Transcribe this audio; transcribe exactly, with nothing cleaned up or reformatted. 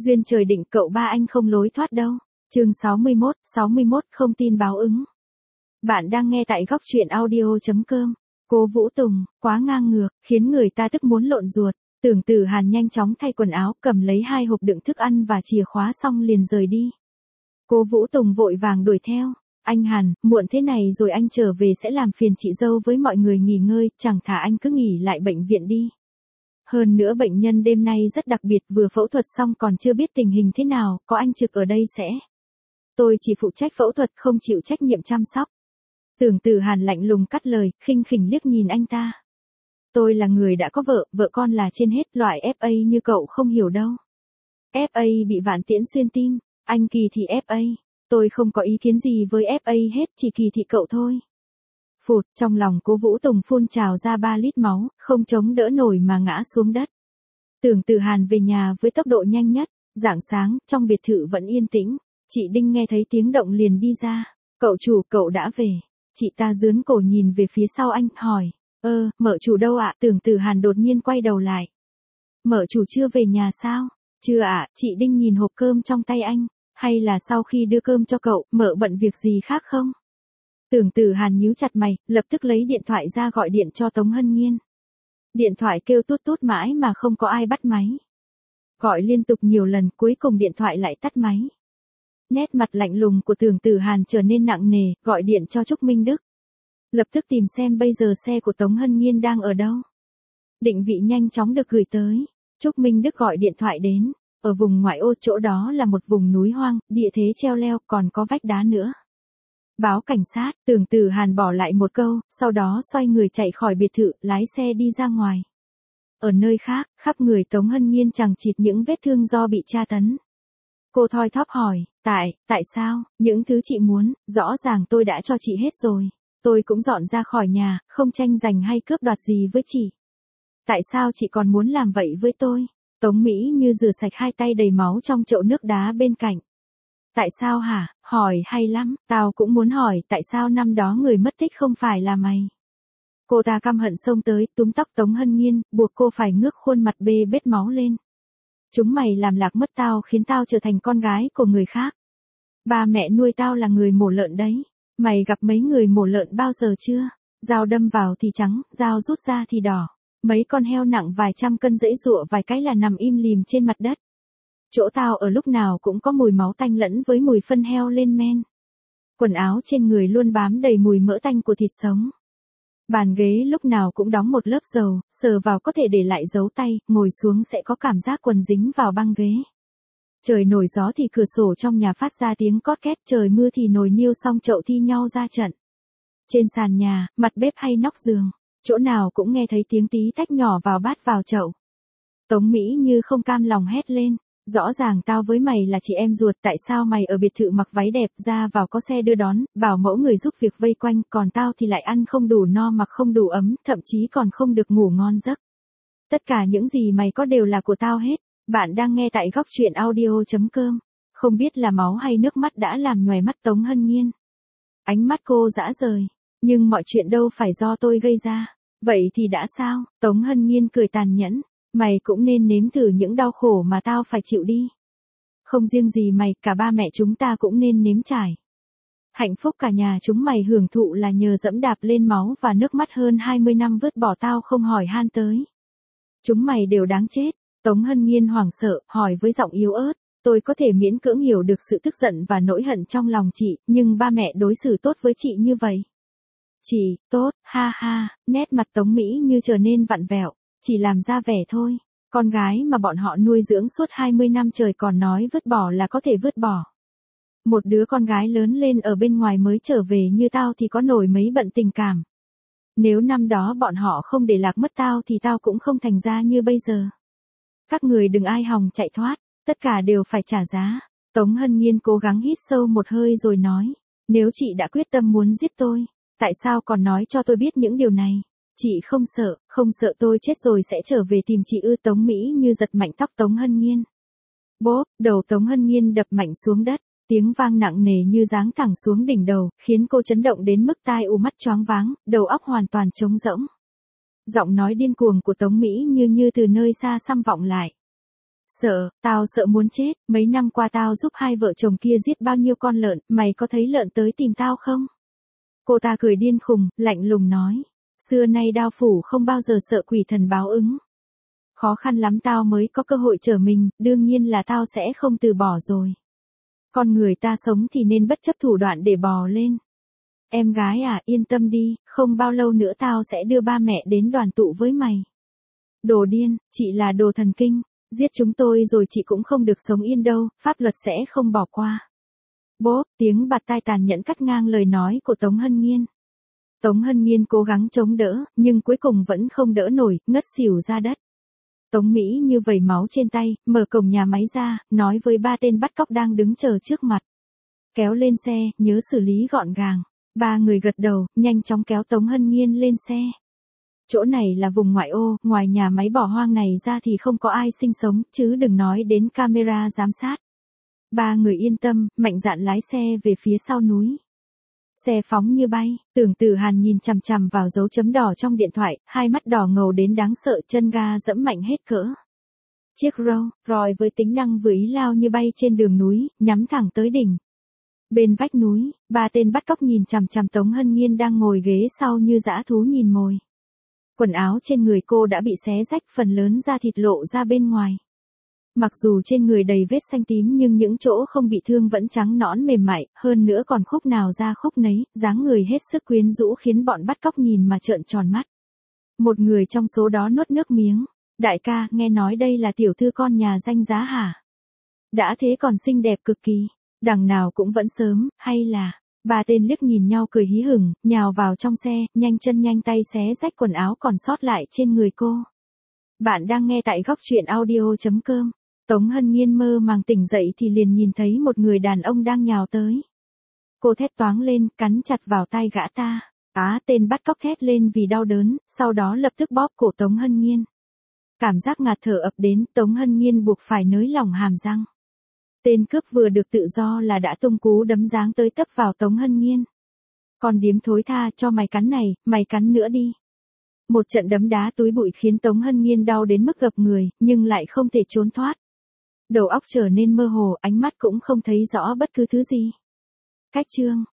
Duyên trời định cậu ba anh không lối thoát đâu. Chương sáu mươi mốt, sáu mươi mốt không tin báo ứng. Bạn đang nghe tại góc truyện audio chấm com. Cô Vũ Tùng, quá ngang ngược, khiến người ta tức muốn lộn ruột. Tưởng Tử Hàn nhanh chóng thay quần áo, cầm lấy hai hộp đựng thức ăn và chìa khóa xong liền rời đi. Cô Vũ Tùng vội vàng đuổi theo. Anh Hàn, muộn thế này rồi anh trở về sẽ làm phiền chị dâu với mọi người nghỉ ngơi, chẳng thà anh cứ nghỉ lại bệnh viện đi. Hơn nữa bệnh nhân đêm nay rất đặc biệt, vừa phẫu thuật xong còn chưa biết tình hình thế nào, có anh trực ở đây sẽ. Tôi chỉ phụ trách phẫu thuật, không chịu trách nhiệm chăm sóc. Tưởng Tử Hàn lạnh lùng cắt lời, khinh khỉnh liếc nhìn anh ta. Tôi là người đã có vợ, vợ con là trên hết, loại ép a như cậu không hiểu đâu. ép a bị vạn tiễn xuyên tim, anh kỳ thị ép a. Tôi không có ý kiến gì với ép a hết, chỉ kỳ thị cậu thôi. Phụt, trong lòng Cố Vũ Tùng phun trào ra ba lít máu, không chống đỡ nổi mà ngã xuống đất. Tưởng Tử Hàn về nhà với tốc độ nhanh nhất, rạng sáng, trong biệt thự vẫn yên tĩnh. Chị Đinh nghe thấy tiếng động liền đi ra. Cậu chủ, cậu đã về. Chị ta dướn cổ nhìn về phía sau anh, hỏi. Ơ, mợ chủ đâu ạ? Tưởng Tử Hàn đột nhiên quay đầu lại. Mợ chủ chưa về nhà sao? Chưa ạ, chị Đinh nhìn hộp cơm trong tay anh. Hay là sau khi đưa cơm cho cậu, mợ bận việc gì khác không? Tưởng Tử Hàn nhíu chặt mày, lập tức lấy điện thoại ra gọi điện cho Tống Hân Nhiên. Điện thoại kêu tút tút mãi mà không có ai bắt máy. Gọi liên tục nhiều lần, cuối cùng điện thoại lại tắt máy. Nét mặt lạnh lùng của Tưởng Tử Hàn trở nên nặng nề, gọi điện cho Trúc Minh Đức. Lập tức tìm xem bây giờ xe của Tống Hân Nhiên đang ở đâu. Định vị nhanh chóng được gửi tới. Trúc Minh Đức gọi điện thoại đến. Ở vùng ngoại ô, chỗ đó là một vùng núi hoang, địa thế treo leo, còn có vách đá nữa. Báo cảnh sát. Tưởng Tử Hàn bỏ lại một câu, sau đó xoay người chạy khỏi biệt thự, lái xe đi ra ngoài. Ở nơi khác, khắp người Tống Hân Nhiên chằng chịt những vết thương do bị tra tấn. Cô thoi thóp hỏi, tại, tại sao, những thứ chị muốn, rõ ràng tôi đã cho chị hết rồi. Tôi cũng dọn ra khỏi nhà, không tranh giành hay cướp đoạt gì với chị. Tại sao chị còn muốn làm vậy với tôi? Tống Mỹ Như rửa sạch hai tay đầy máu trong chậu nước đá bên cạnh. Tại sao hả? Hỏi hay lắm, tao cũng muốn hỏi tại sao năm đó người mất tích không phải là mày. Cô ta căm hận xông tới, túm tóc Tống Hân Nhiên, buộc cô phải ngước khuôn mặt bê bết máu lên. Chúng mày làm lạc mất tao, khiến tao trở thành con gái của người khác. Ba mẹ nuôi tao là người mổ lợn đấy. Mày gặp mấy người mổ lợn bao giờ chưa? Dao đâm vào thì trắng, dao rút ra thì đỏ. Mấy con heo nặng vài trăm cân giãy giụa vài cái là nằm im lìm trên mặt đất. Chỗ tao ở lúc nào cũng có mùi máu tanh lẫn với mùi phân heo lên men. Quần áo trên người luôn bám đầy mùi mỡ tanh của thịt sống. Bàn ghế lúc nào cũng đóng một lớp dầu, sờ vào có thể để lại dấu tay, ngồi xuống sẽ có cảm giác quần dính vào băng ghế. Trời nổi gió thì cửa sổ trong nhà phát ra tiếng cót két, trời mưa thì nồi niêu xong chậu thi nhau ra trận. Trên sàn nhà, mặt bếp hay nóc giường, chỗ nào cũng nghe thấy tiếng tí tách nhỏ vào bát vào chậu. Tống Mỹ Như không cam lòng hét lên. Rõ ràng tao với mày là chị em ruột, tại sao mày ở biệt thự mặc váy đẹp, ra vào có xe đưa đón, bảo mẫu người giúp việc vây quanh, còn tao thì lại ăn không đủ no mặc không đủ ấm, thậm chí còn không được ngủ ngon giấc. Tất cả những gì mày có đều là của tao hết. Bạn đang nghe tại góc truyện audio chấm com. Không biết là máu hay nước mắt đã làm nhòe mắt Tống Hân Nhiên. Ánh mắt cô dã rời. Nhưng mọi chuyện đâu phải do tôi gây ra. Vậy thì đã sao? Tống Hân Nhiên cười tàn nhẫn. Mày cũng nên nếm thử những đau khổ mà tao phải chịu đi. Không riêng gì mày, cả ba mẹ chúng ta cũng nên nếm trải. Hạnh phúc cả nhà chúng mày hưởng thụ là nhờ dẫm đạp lên máu và nước mắt hơn hai mươi năm vứt bỏ tao không hỏi han tới. Chúng mày đều đáng chết. Tống Hân Nhiên hoảng sợ, hỏi với giọng yếu ớt. Tôi có thể miễn cưỡng hiểu được sự tức giận và nỗi hận trong lòng chị, nhưng ba mẹ đối xử tốt với chị như vậy. Chị, tốt, ha ha, nét mặt Tống Mỹ Như trở nên vặn vẹo. Chỉ làm ra vẻ thôi, con gái mà bọn họ nuôi dưỡng suốt hai mươi năm trời còn nói vứt bỏ là có thể vứt bỏ. Một đứa con gái lớn lên ở bên ngoài mới trở về như tao thì có nổi mấy bận tình cảm. Nếu năm đó bọn họ không để lạc mất tao thì tao cũng không thành ra như bây giờ. Các người đừng ai hòng chạy thoát, tất cả đều phải trả giá. Tống Hân Nhiên cố gắng hít sâu một hơi rồi nói, nếu chị đã quyết tâm muốn giết tôi, tại sao còn nói cho tôi biết những điều này? Chị không sợ, không sợ tôi chết rồi sẽ trở về tìm chị ư? Tống Mỹ Như giật mạnh tóc Tống Hân Nhiên. Bốp, đầu Tống Hân Nhiên đập mạnh xuống đất, tiếng vang nặng nề như giáng thẳng xuống đỉnh đầu, khiến cô chấn động đến mức tai ù mắt choáng váng, đầu óc hoàn toàn trống rỗng. Giọng nói điên cuồng của Tống Mỹ Như như từ nơi xa xăm vọng lại. Sợ, tao sợ muốn chết, mấy năm qua tao giúp hai vợ chồng kia giết bao nhiêu con lợn, mày có thấy lợn tới tìm tao không? Cô ta cười điên khùng, lạnh lùng nói. Xưa nay đao phủ không bao giờ sợ quỷ thần báo ứng. Khó khăn lắm tao mới có cơ hội trở mình, đương nhiên là tao sẽ không từ bỏ rồi. Con người ta sống thì nên bất chấp thủ đoạn để bò lên. Em gái à, yên tâm đi, không bao lâu nữa tao sẽ đưa ba mẹ đến đoàn tụ với mày. Đồ điên, chị là đồ thần kinh, giết chúng tôi rồi chị cũng không được sống yên đâu, pháp luật sẽ không bỏ qua. Bốp, tiếng bạt tai tàn nhẫn cắt ngang lời nói của Tống Hân Nghiên. Tống Hân Nghiên cố gắng chống đỡ, nhưng cuối cùng vẫn không đỡ nổi, ngất xỉu ra đất. Tống Mỹ như vẩy máu trên tay, mở cổng nhà máy ra, nói với ba tên bắt cóc đang đứng chờ trước mặt. Kéo lên xe, nhớ xử lý gọn gàng. Ba người gật đầu, nhanh chóng kéo Tống Hân Nghiên lên xe. Chỗ này là vùng ngoại ô, ngoài nhà máy bỏ hoang này ra thì không có ai sinh sống, chứ đừng nói đến camera giám sát. Ba người yên tâm, mạnh dạn lái xe về phía sau núi. Xe phóng như bay, Tưởng Tử Hàn nhìn chằm chằm vào dấu chấm đỏ trong điện thoại, hai mắt đỏ ngầu đến đáng sợ, chân ga dẫm mạnh hết cỡ. Chiếc Rolls Royce với tính năng vừa ý lao như bay trên đường núi, nhắm thẳng tới đỉnh. Bên vách núi, ba tên bắt cóc nhìn chằm chằm Tống Hân Nghiên đang ngồi ghế sau như dã thú nhìn mồi. Quần áo trên người cô đã bị xé rách, phần lớn da thịt lộ ra bên ngoài. Mặc dù trên người đầy vết xanh tím nhưng những chỗ không bị thương vẫn trắng nõn mềm mại, hơn nữa còn khúc nào ra khúc nấy, dáng người hết sức quyến rũ khiến bọn bắt cóc nhìn mà trợn tròn mắt. Một người trong số đó nuốt nước miếng. Đại ca, nghe nói đây là tiểu thư con nhà danh giá hả? Đã thế còn xinh đẹp cực kỳ. Đằng nào cũng vẫn sớm, hay là... Ba tên liếc nhìn nhau cười hí hửng, nhào vào trong xe, nhanh chân nhanh tay xé rách quần áo còn sót lại trên người cô. Bạn đang nghe tại góc truyện audio chấm com. Tống Hân Nghiên mơ màng tỉnh dậy thì liền nhìn thấy một người đàn ông đang nhào tới. Cô thét toáng lên, cắn chặt vào tay gã ta. Á, tên bắt cóc thét lên vì đau đớn, sau đó lập tức bóp cổ Tống Hân Nghiên. Cảm giác ngạt thở ập đến, Tống Hân Nghiên buộc phải nới lỏng hàm răng. Tên cướp vừa được tự do là đã tung cú đấm giáng tới tấp vào Tống Hân Nghiên. Con điếm thối tha, cho mày cắn này, mày cắn nữa đi. Một trận đấm đá túi bụi khiến Tống Hân Nghiên đau đến mức gập người, nhưng lại không thể trốn thoát. Đầu óc trở nên mơ hồ, ánh mắt cũng không thấy rõ bất cứ thứ gì. Cách chương